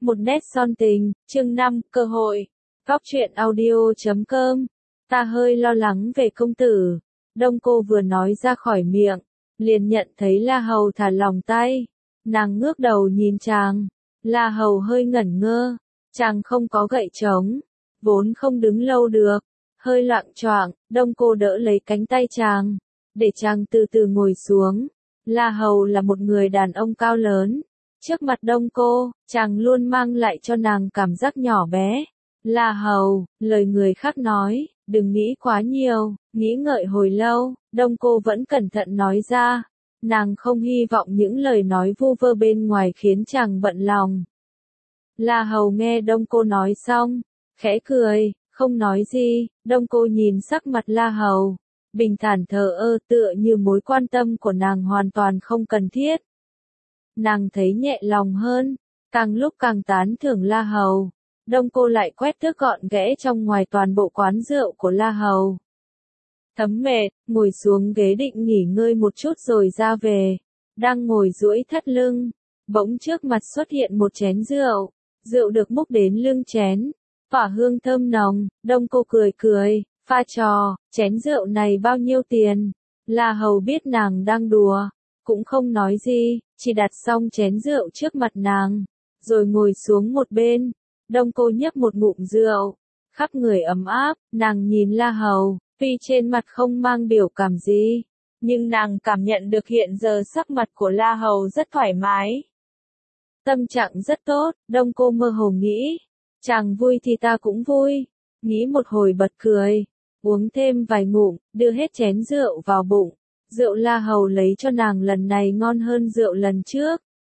Một nét son tình, chương 5, cơ hội. Góc truyện audio.com. Ta hơi lo lắng về công tử. Đông cô vừa nói ra khỏi miệng, liền nhận thấy La Hầu thả lỏng tay. Nàng ngước đầu nhìn chàng. La Hầu hơi ngẩn ngơ. Chàng không có gậy trống, vốn không đứng lâu được. Hơi loạng choạng, Đông cô đỡ lấy cánh tay chàng, để chàng từ từ ngồi xuống. La Hầu là một người đàn ông cao lớn. Trước mặt Đông cô, chàng luôn mang lại cho nàng cảm giác nhỏ bé. La Hầu, lời người khác nói, đừng nghĩ quá nhiều. Nghĩ ngợi hồi lâu, Đông cô vẫn cẩn thận nói ra. Nàng không hy vọng những lời nói vu vơ bên ngoài khiến chàng bận lòng. La Hầu nghe Đông cô nói xong, khẽ cười, không nói gì. Đông cô nhìn sắc mặt La Hầu, bình thản thờ ơ, tựa như mối quan tâm của nàng hoàn toàn không cần thiết. Nàng thấy nhẹ lòng hơn, càng lúc càng tán thưởng La Hầu. Đông cô lại quét thước gọn ghẽ trong ngoài toàn bộ quán rượu của La Hầu. Thấm mệt, ngồi xuống ghế định nghỉ ngơi một chút rồi ra về. Đang ngồi duỗi thắt lưng, bỗng trước mặt xuất hiện một chén rượu. Rượu được múc đến lưng chén, tỏa hương thơm nồng. Đông cô cười cười, pha trò, chén rượu này bao nhiêu tiền? La Hầu biết nàng đang đùa, cũng không nói gì, chỉ đặt xong chén rượu trước mặt nàng, rồi ngồi xuống một bên. Đông cô nhấp một ngụm rượu, khắp người ấm áp. Nàng nhìn La Hầu, tuy trên mặt không mang biểu cảm gì, nhưng nàng cảm nhận được hiện giờ sắc mặt của La Hầu rất thoải mái. Tâm trạng rất tốt. Đông cô mơ hồ nghĩ, chàng vui thì ta cũng vui. Nghĩ một hồi bật cười, uống thêm vài ngụm, đưa hết chén rượu vào bụng. Rượu La Hầu lấy cho nàng lần này ngon hơn rượu lần trước.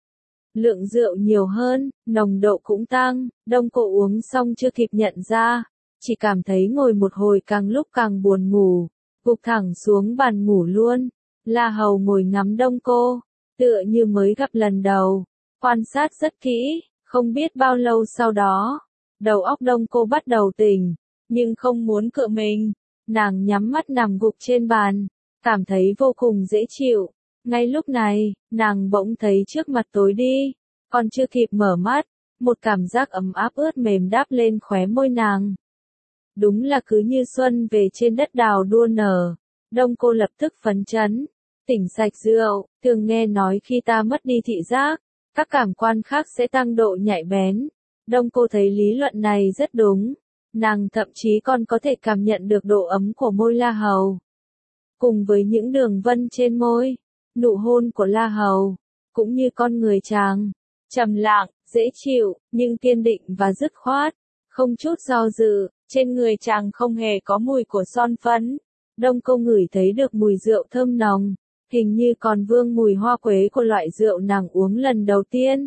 Lượng rượu nhiều hơn, nồng độ cũng tăng. Đông cô uống xong chưa kịp nhận ra, chỉ cảm thấy ngồi một hồi càng lúc càng buồn ngủ, gục thẳng xuống bàn ngủ luôn. La Hầu ngồi ngắm Đông cô, tựa như mới gặp lần đầu, quan sát rất kỹ. Không biết bao lâu sau đó, đầu óc Đông cô bắt đầu tỉnh, nhưng không muốn cựa mình. Nàng nhắm mắt nằm gục trên bàn, cảm thấy vô cùng dễ chịu. Ngay lúc này, nàng bỗng thấy trước mặt tối đi, còn chưa kịp mở mắt, một cảm giác ấm áp ướt mềm đáp lên khóe môi nàng. Đúng là cứ như xuân về trên đất đào đua nở. Đông cô lập tức phấn chấn, tỉnh sạch rượu. Thường nghe nói khi ta mất đi thị giác, các cảm quan khác sẽ tăng độ nhạy bén. Đông cô thấy lý luận này rất đúng. Nàng thậm chí còn có thể cảm nhận được độ ấm của môi La Hầu, cùng với những đường vân trên môi. Nụ hôn của La Hầu, cũng như con người chàng, trầm lặng, dễ chịu, nhưng kiên định và dứt khoát, không chút do dự. Trên người chàng không hề có mùi của son phấn. Đông cô ngửi thấy được mùi rượu thơm nồng, hình như còn vương mùi hoa quế của loại rượu nàng uống lần đầu tiên.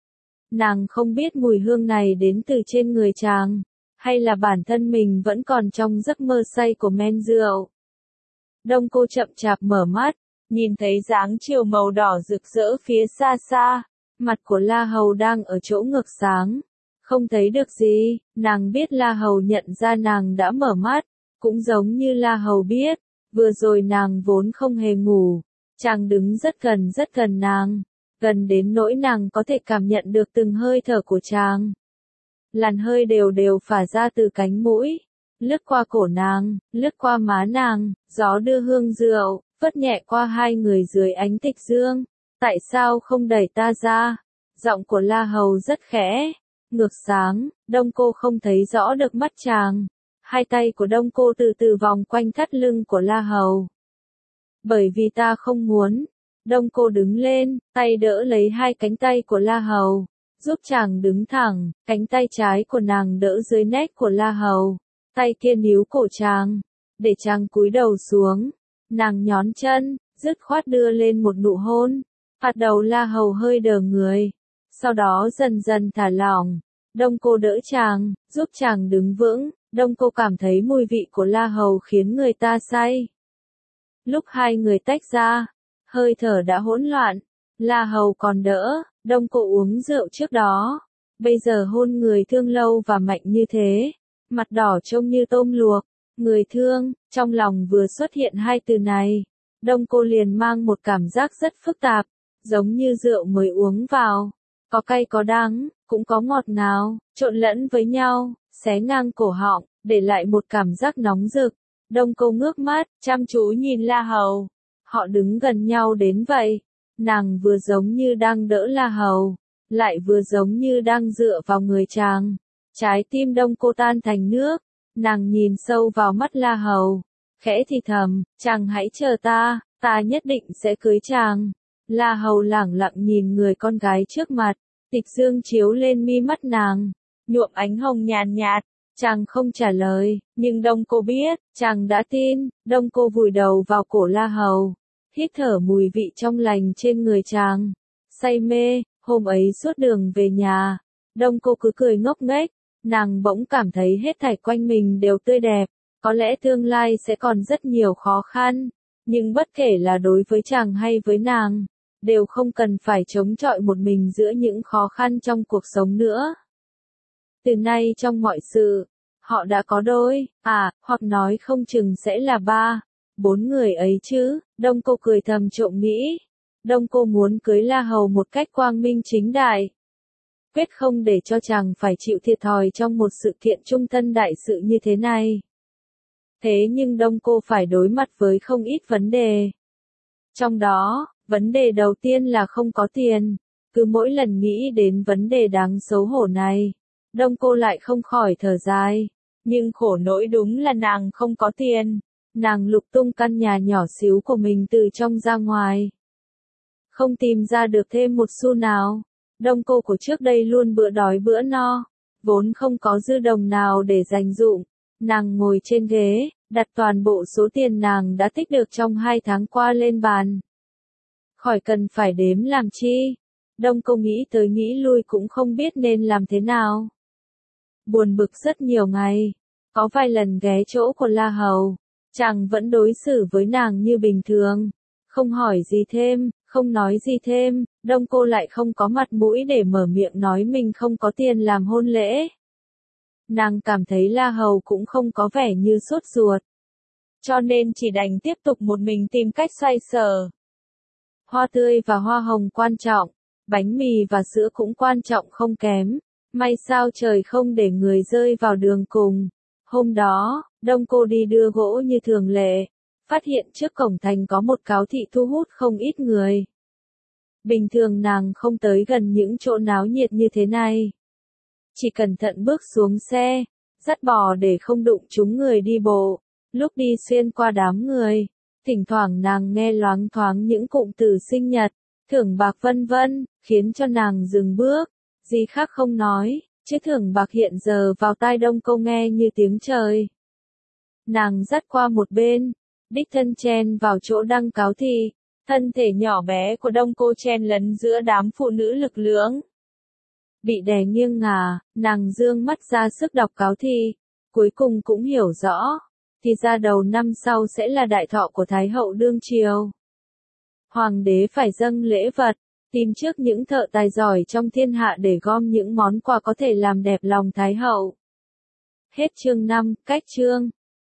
Nàng không biết mùi hương này đến từ trên người chàng, hay là bản thân mình vẫn còn trong giấc mơ say của men rượu. Đông cô chậm chạp mở mắt, nhìn thấy dáng chiều màu đỏ rực rỡ phía xa xa. Mặt của La Hầu đang ở chỗ ngược sáng, không thấy được gì. Nàng biết La Hầu nhận ra nàng đã mở mắt, cũng giống như La Hầu biết, vừa rồi nàng vốn không hề ngủ. Chàng đứng rất gần nàng, gần đến nỗi nàng có thể cảm nhận được từng hơi thở của chàng. Làn hơi đều đều phả ra từ cánh mũi, lướt qua cổ nàng, lướt qua má nàng, gió đưa hương rượu, phất nhẹ qua hai người dưới ánh tịch dương. Tại sao không đẩy ta ra? Giọng của La Hầu rất khẽ, ngược sáng. Đông cô không thấy rõ được mắt chàng. Hai tay của Đông cô từ từ vòng quanh thắt lưng của La Hầu. Bởi vì ta không muốn. Đông cô đứng lên, tay đỡ lấy hai cánh tay của La Hầu, giúp chàng đứng thẳng. Cánh tay trái của nàng đỡ dưới nách của La Hầu, tay kia níu cổ chàng, để chàng cúi đầu xuống. Nàng nhón chân, dứt khoát đưa lên một nụ hôn. Phạt đầu La Hầu hơi đờ người, sau đó dần dần thả lỏng. Đông cô đỡ chàng, giúp chàng đứng vững. Đông cô cảm thấy mùi vị của La Hầu khiến người ta say. Lúc hai người tách ra, hơi thở đã hỗn loạn. La Hầu còn đỡ, Đông cô uống rượu trước đó, bây giờ hôn người thương lâu và mạnh như thế, mặt đỏ trông như tôm luộc. Người thương. Trong lòng vừa xuất hiện hai từ này, Đông cô liền mang một cảm giác rất phức tạp, giống như rượu mới uống vào, có cay có đắng, cũng có ngọt ngào, trộn lẫn với nhau, xé ngang cổ họng, để lại một cảm giác nóng rực. Đông Cô ngước mắt, chăm chú nhìn La Hầu. Họ đứng gần nhau đến vậy. Nàng vừa giống như đang đỡ La Hầu, lại vừa giống như đang dựa vào người chàng. Trái tim Đông Cô tan thành nước. Nàng nhìn sâu vào mắt La Hầu, khẽ thì thầm, chàng hãy chờ ta nhất định sẽ cưới chàng. La Hầu lẳng lặng nhìn người con gái trước mặt, tịch dương chiếu lên mi mắt nàng, nhuộm ánh hồng nhàn nhạt. Chàng không trả lời, nhưng Đông Cô biết, chàng đã tin. Đông Cô vùi đầu vào cổ La Hầu, hít thở mùi vị trong lành trên người chàng. Say mê, hôm ấy suốt đường về nhà, Đông Cô cứ cười ngốc nghếch, nàng bỗng cảm thấy hết thảy quanh mình đều tươi đẹp. Có lẽ tương lai sẽ còn rất nhiều khó khăn, nhưng bất kể là đối với chàng hay với nàng, đều không cần phải chống chọi một mình giữa những khó khăn trong cuộc sống nữa. Từ nay trong mọi sự, họ đã có đôi, hoặc nói không chừng sẽ là 3, 4 người ấy chứ. Đông Cô cười thầm trộm nghĩ. Đông Cô muốn cưới La Hầu một cách quang minh chính đại, quyết không để cho chàng phải chịu thiệt thòi trong một sự kiện trung thân đại sự như thế này. Thế nhưng Đông Cô phải đối mặt với không ít vấn đề. Trong đó, vấn đề đầu tiên là không có tiền. Cứ mỗi lần nghĩ đến vấn đề đáng xấu hổ này, Đông Cô lại không khỏi thở dài. Nhưng khổ nỗi đúng là nàng không có tiền. Nàng lục tung căn nhà nhỏ xíu của mình từ trong ra ngoài, không tìm ra được thêm một xu nào. Đông Cô của trước đây luôn bữa đói bữa no, vốn không có dư đồng nào để dành dụm. Nàng ngồi trên ghế, đặt toàn bộ số tiền nàng đã tích được trong 2 tháng qua lên bàn. Khỏi cần phải đếm làm chi. Đông Cô nghĩ tới nghĩ lui cũng không biết nên làm thế nào. Buồn bực rất nhiều ngày. Có vài lần ghé chỗ của La Hầu, chàng vẫn đối xử với nàng như bình thường. Không hỏi gì thêm, không nói gì thêm. Đông Cô lại không có mặt mũi để mở miệng nói mình không có tiền làm hôn lễ. Nàng cảm thấy La Hầu cũng không có vẻ như sốt ruột, cho nên chỉ đành tiếp tục một mình tìm cách xoay sở. Hoa tươi và hoa hồng quan trọng, bánh mì và sữa cũng quan trọng không kém. May sao trời không để người rơi vào đường cùng. Hôm đó, Đông Cô đi đưa gỗ như thường lệ, phát hiện trước cổng thành có một cáo thị thu hút không ít người. Bình thường nàng không tới gần những chỗ náo nhiệt như thế này. Chỉ cẩn thận bước xuống xe, dắt bò để không đụng trúng người đi bộ. Lúc đi xuyên qua đám người, thỉnh thoảng nàng nghe loáng thoáng những cụm từ sinh nhật, thưởng bạc vân vân, khiến cho nàng dừng bước. Gì khác không nói, chứ thưởng bạc hiện giờ vào tai Đông Cô nghe như tiếng trời. Nàng dắt qua một bên, đích thân chen vào chỗ đăng cáo thị. Thân thể nhỏ bé của Đông Cô chen lấn giữa đám phụ nữ lực lưỡng. Bị đè nghiêng ngả, nàng dương mắt ra sức đọc cáo thị, cuối cùng cũng hiểu rõ, thì ra đầu năm sau sẽ là đại thọ của Thái hậu đương triều. Hoàng đế phải dâng lễ vật, tìm trước những thợ tài giỏi trong thiên hạ để gom những món quà có thể làm đẹp lòng Thái hậu. Hết chương 5, cách chương.